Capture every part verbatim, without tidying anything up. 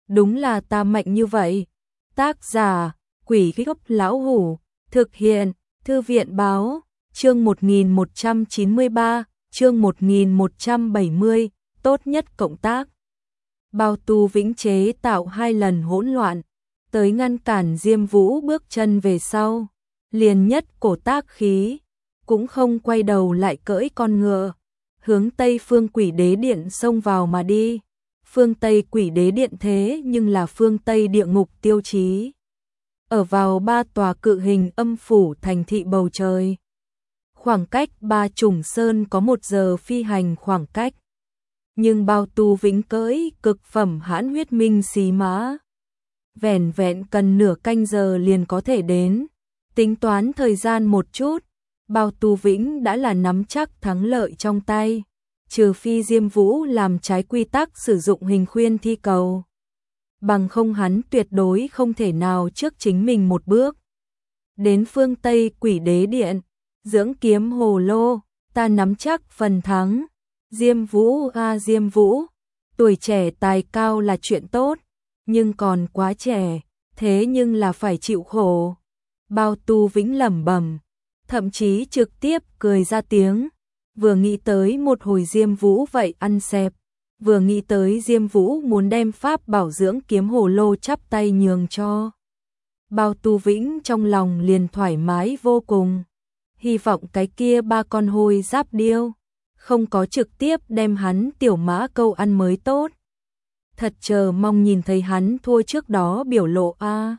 đúng là ta mạnh như vậy. Tác giả, Quỷ Gốc Lão Hủ, thực hiện, Thư viện Báo, chương một nghìn một trăm chín mươi ba, chương một nghìn một trăm bảy mươi, tốt nhất cộng tác. Bao Tu Vĩnh chế tạo hai lần hỗn loạn, tới ngăn cản Diêm Vũ bước chân về sau, liền nhất cổ tác khí, cũng không quay đầu lại cưỡi con ngựa, hướng Tây Phương Quỷ Đế Điện xông vào mà đi. Phương Tây Quỷ Đế Điện thế nhưng là phương Tây địa ngục tiêu chí, ở vào ba tòa cự hình âm phủ thành thị bầu trời. Khoảng cách ba trùng sơn có một giờ phi hành khoảng cách. Nhưng Bao Tu Vĩnh cưỡi cực phẩm hãn huyết minh xí mã, vẻn vẹn cần nửa canh giờ liền có thể đến. Tính toán thời gian một chút, Bao Tu Vĩnh đã là nắm chắc thắng lợi trong tay, trừ phi Diêm Vũ làm trái quy tắc sử dụng hình khuyên thi cầu. Bằng không hắn tuyệt đối không thể nào trước chính mình một bước. Đến phương Tây Quỷ Đế Điện, dưỡng kiếm hồ lô, ta nắm chắc phần thắng. Diêm Vũ a Diêm Vũ, tuổi trẻ tài cao là chuyện tốt, nhưng còn quá trẻ, thế nhưng là phải chịu khổ. Bao Tu Vĩnh lẩm bẩm, thậm chí trực tiếp cười ra tiếng, vừa nghĩ tới một hồi Diêm Vũ vậy ăn xẹp, vừa nghĩ tới Diêm Vũ muốn đem pháp bảo dưỡng kiếm hồ lô chắp tay nhường cho. Bao Tu Vĩnh trong lòng liền thoải mái vô cùng, hy vọng cái kia ba con hôi giáp điêu không có trực tiếp đem hắn tiểu mã câu ăn mới tốt. Thật chờ mong nhìn thấy hắn thua trước đó biểu lộ a.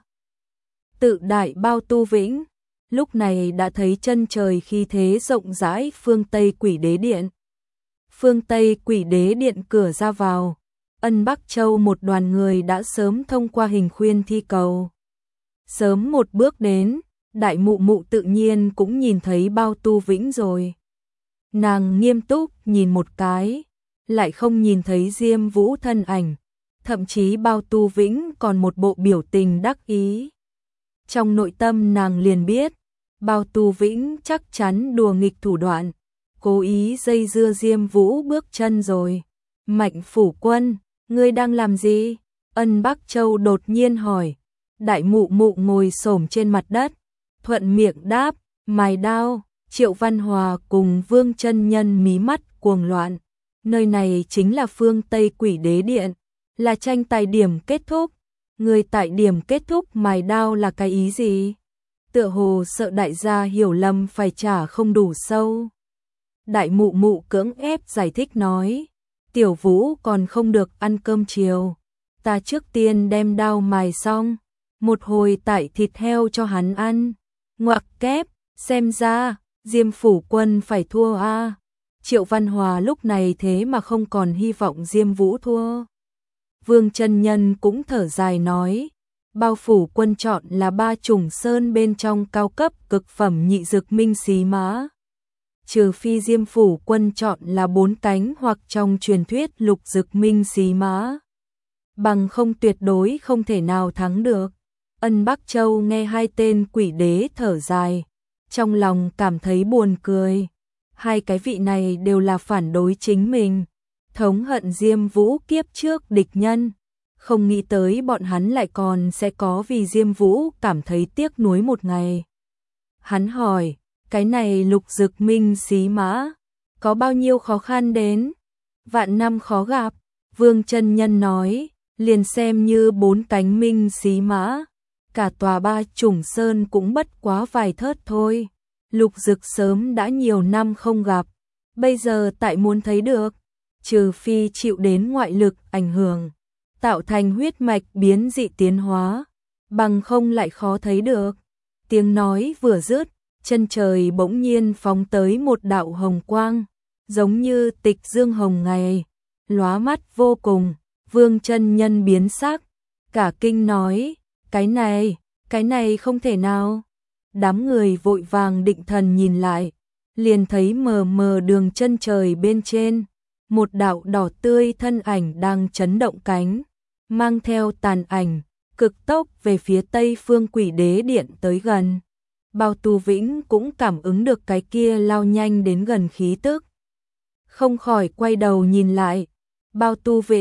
Tự đại Bao Tu Vĩnh, lúc này đã thấy chân trời khí thế rộng rãi phương Tây Quỷ Đế Điện. Phương Tây Quỷ Đế Điện cửa ra vào, Ân Bắc Châu một đoàn người đã sớm thông qua hình khuyên thi cầu. Sớm một bước đến, Đại Mụ Mụ tự nhiên cũng nhìn thấy Bao Tu Vĩnh rồi. Nàng nghiêm túc nhìn một cái, lại không nhìn thấy Diêm Vũ thân ảnh, thậm chí Bao Tu Vĩnh còn một bộ biểu tình đắc ý. Trong nội tâm nàng liền biết, Bao Tu Vĩnh chắc chắn đùa nghịch thủ đoạn, cố ý dây dưa Diêm Vũ bước chân rồi. Mạnh Phủ Quân, ngươi đang làm gì? Ân Bắc Châu đột nhiên hỏi. Đại Mụ Mụ ngồi xổm trên mặt đất, thuận miệng đáp, mài đao. Triệu Văn Hòa cùng Vương Chân Nhân mí mắt cuồng loạn. Nơi này chính là phương Tây Quỷ Đế Điện, là tranh tài điểm kết thúc. Người tại điểm kết thúc mài đao là cái ý gì? Tựa hồ sợ đại gia hiểu lầm phải trả không đủ sâu. Đại Mụ Mụ cưỡng ép giải thích nói, Tiểu Vũ còn không được ăn cơm chiều, ta trước tiên đem đao mài xong, một hồi tải thịt heo cho hắn ăn. Ngoặc kép, xem ra Diêm Phủ Quân phải thua a. À. Triệu Văn Hòa lúc này thế mà không còn hy vọng Diêm Vũ thua. Vương Chân Nhân cũng thở dài nói, Bao Phủ Quân chọn là ba trùng sơn bên trong cao cấp cực phẩm nhị dược minh xí mã. Trừ phi Diêm Phủ Quân chọn là bốn cánh hoặc trong truyền thuyết lục dược minh xí mã, bằng không tuyệt đối không thể nào thắng được. Ân Bắc Châu nghe hai tên quỷ đế thở dài, trong lòng cảm thấy buồn cười. Hai cái vị này đều là phản đối chính mình, thống hận Diêm Vũ kiếp trước địch nhân, không nghĩ tới bọn hắn lại còn sẽ có vì Diêm Vũ cảm thấy tiếc nuối một ngày. Hắn hỏi, cái này lục dực minh xí mã, có bao nhiêu khó khăn đến? Vạn năm khó gặp, Vương Chân Nhân nói, liền xem như bốn cánh minh xí mã, cả tòa ba trùng sơn cũng bất quá vài thớt thôi. Lục dực sớm đã nhiều năm không gặp, bây giờ tại muốn thấy được, trừ phi chịu đến ngoại lực ảnh hưởng, tạo thành huyết mạch biến dị tiến hóa, bằng không lại khó thấy được. Tiếng nói vừa dứt, chân trời bỗng nhiên phóng tới một đạo hồng quang, giống như tịch dương hồng ngày, lóa mắt vô cùng. Vương Chân Nhân biến sắc, cả kinh nói, cái này, cái này không thể nào. Đám người vội vàng định thần nhìn lại, liền thấy mờ mờ đường chân trời bên trên, một đạo đỏ tươi thân ảnh đang chấn động cánh, mang theo tàn ảnh, cực tốc về phía Tây Phương Quỷ Đế Điện tới gần. Bao Tu Vĩnh cũng cảm ứng được cái kia lao nhanh đến gần khí tức, không khỏi quay đầu nhìn lại. Bao Tu Vĩnh,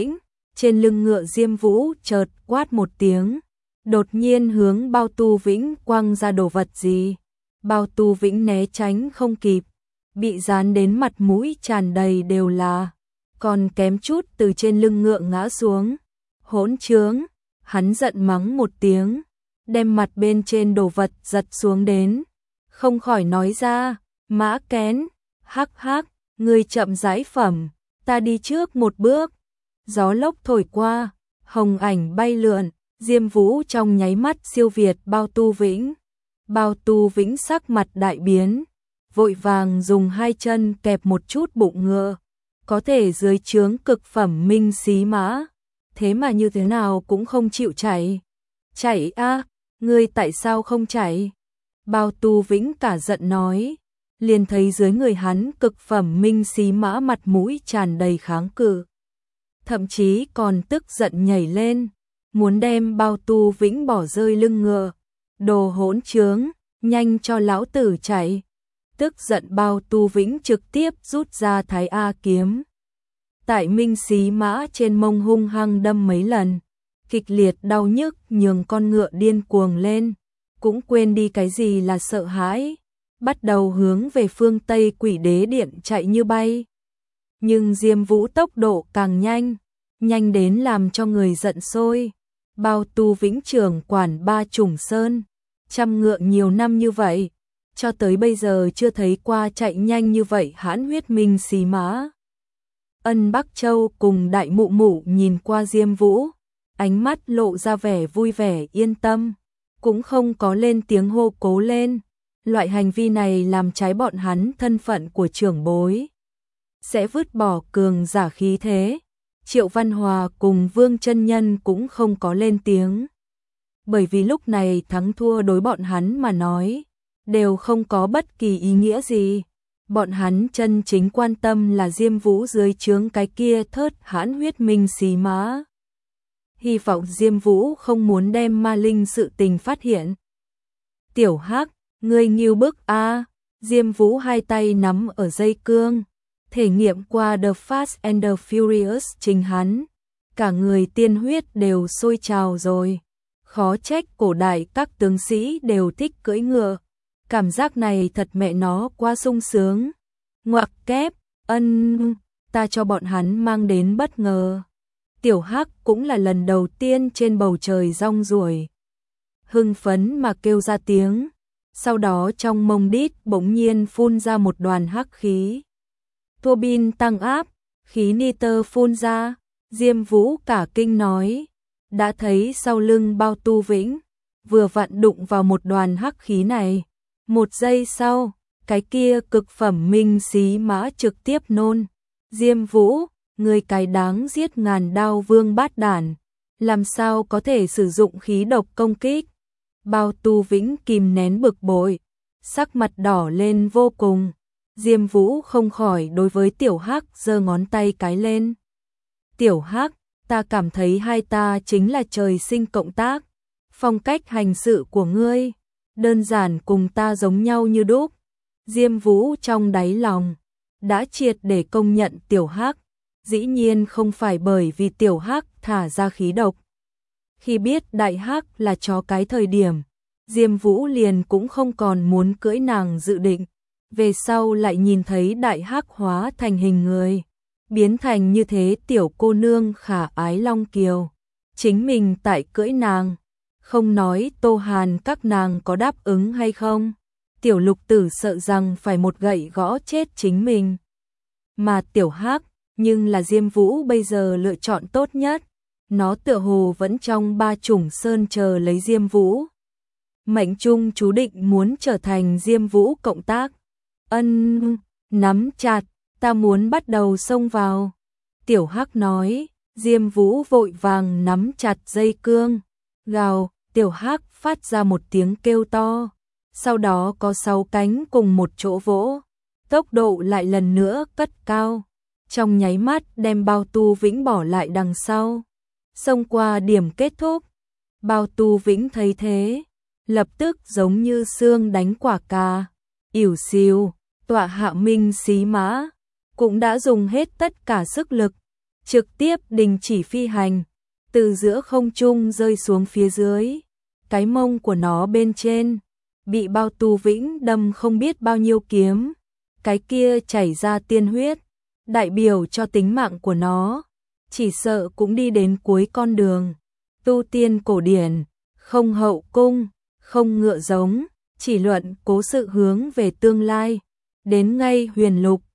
Trên lưng ngựa Diêm Vũ chợt quát một tiếng, đột nhiên hướng Bao Tu Vĩnh quăng ra đồ vật gì. Bao Tu Vĩnh né tránh không kịp, bị dán đến mặt mũi tràn đầy đều là, còn kém chút từ trên lưng ngựa ngã xuống. Hỗn trướng, hắn giận mắng một tiếng, đem mặt bên trên đồ vật giật xuống đến, không khỏi nói ra, Mã Kén, hắc hắc, ngươi chậm rãi phẩm, ta đi trước một bước. Gió lốc thổi qua, hồng ảnh bay lượn, Diêm Vũ trong nháy mắt siêu việt Bao Tu Vĩnh. Bao Tu Vĩnh sắc mặt đại biến, vội vàng dùng hai chân kẹp một chút bụng ngựa, có thể dưới trướng cực phẩm minh xí mã, thế mà như thế nào cũng không chịu chạy. Chạy a, ngươi tại sao không chạy? Bao Tu Vĩnh cả giận nói, liền thấy dưới người hắn cực phẩm minh xí mã mặt mũi tràn đầy kháng cự, thậm chí còn tức giận nhảy lên, muốn đem Bao Tu Vĩnh bỏ rơi lưng ngựa. Đồ hỗn trướng, nhanh cho lão tử chạy. Tức giận Bao Tu Vĩnh trực tiếp rút ra Thái A kiếm, tại minh xí mã trên mông hung hăng đâm mấy lần, kịch liệt đau nhức nhường con ngựa điên cuồng lên, cũng quên đi cái gì là sợ hãi, bắt đầu hướng về phương Tây Quỷ Đế Điện chạy như bay. Nhưng Diêm Vũ tốc độ càng nhanh, nhanh đến làm cho người giận sôi. Bao Tu Vĩnh trưởng quản ba chủng sơn, trăm ngựa nhiều năm như vậy, cho tới bây giờ chưa thấy qua chạy nhanh như vậy hãn huyết minh xí mã. Ân Bắc Châu cùng Đại Mụ Mụ nhìn qua Diêm Vũ, ánh mắt lộ ra vẻ vui vẻ yên tâm, cũng không có lên tiếng hô cố lên. Loại hành vi này làm trái bọn hắn thân phận của trưởng bối, sẽ vứt bỏ cường giả khí thế. Triệu Văn Hòa cùng Vương Chân Nhân cũng không có lên tiếng, bởi vì lúc này thắng thua đối bọn hắn mà nói đều không có bất kỳ ý nghĩa gì. Bọn hắn chân chính quan tâm là Diêm Vũ dưới trướng cái kia thớt hãn huyết minh xí mã. Hy vọng Diêm Vũ không muốn đem ma linh sự tình phát hiện. Tiểu Hắc, ngươi nghiêu bức a. Diêm Vũ hai tay nắm ở dây cương, thể nghiệm qua The Fast and the Furious chính hắn, cả người tiên huyết đều sôi trào rồi. Khó trách cổ đại các tướng sĩ đều thích cưỡi ngựa, cảm giác này thật mẹ nó quá sung sướng. Ngoặc kép, ân, ta cho bọn hắn mang đến bất ngờ. Tiểu Hắc cũng là lần đầu tiên trên bầu trời rong ruổi, hưng phấn mà kêu ra tiếng, sau đó trong mông đít bỗng nhiên phun ra một đoàn hắc khí. Tua bin tăng áp, khí nitơ phun ra, Diêm Vũ cả kinh nói, đã thấy sau lưng Bao Tu Vĩnh, vừa vặn đụng vào một đoàn hắc khí này. Một giây sau, cái kia cực phẩm minh xí mã trực tiếp nôn. Diêm Vũ, người cái đáng giết ngàn đao vương bát đản, làm sao có thể sử dụng khí độc công kích? Bao Tu Vĩnh kìm nén bực bội, sắc mặt đỏ lên vô cùng. Diêm Vũ không khỏi đối với Tiểu Hắc giơ ngón tay cái lên. Tiểu Hắc, ta cảm thấy hai ta chính là trời sinh cộng tác. Phong cách hành sự của ngươi, đơn giản cùng ta giống nhau như đúc. Diêm Vũ trong đáy lòng đã triệt để công nhận Tiểu Hắc, dĩ nhiên không phải bởi vì Tiểu Hắc thả ra khí độc. Khi biết Đại Hắc là chó cái thời điểm, Diêm Vũ liền cũng không còn muốn cưỡi nàng dự định. Về sau lại nhìn thấy Đại Hắc hóa thành hình người, biến thành như thế tiểu cô nương khả ái long kiều, chính mình tại cưỡi nàng, không nói Tô Hàn các nàng có đáp ứng hay không. Tiểu Lục Tử sợ rằng phải một gậy gõ chết chính mình. Mà Tiểu Hắc, nhưng là Diêm Vũ bây giờ lựa chọn tốt nhất, nó tựa hồ vẫn trong ba chủng sơn chờ lấy Diêm Vũ. Mệnh trung chú định muốn trở thành Diêm Vũ cộng tác. Ân, nắm chặt, ta muốn bắt đầu xông vào. Tiểu Hắc nói, Diêm Vũ vội vàng nắm chặt dây cương. Gào, Tiểu Hắc phát ra một tiếng kêu to, sau đó có sáu cánh cùng một chỗ vỗ, tốc độ lại lần nữa cất cao, trong nháy mắt đem Bao Tu Vĩnh bỏ lại đằng sau, xông qua điểm kết thúc. Bao Tu Vĩnh thấy thế, lập tức giống như xương đánh quả cà, ỉu xìu, tọa hạ minh xí mã, cũng đã dùng hết tất cả sức lực, trực tiếp đình chỉ phi hành, từ giữa không trung rơi xuống phía dưới. Cái mông của nó bên trên bị Bao Tu Vĩnh đâm không biết bao nhiêu kiếm, cái kia chảy ra tiên huyết, đại biểu cho tính mạng của nó, chỉ sợ cũng đi đến cuối con đường. Tu tiên cổ điển, không hậu cung, không ngựa giống, chỉ luận cố sự hướng về tương lai, đến ngay huyền lục,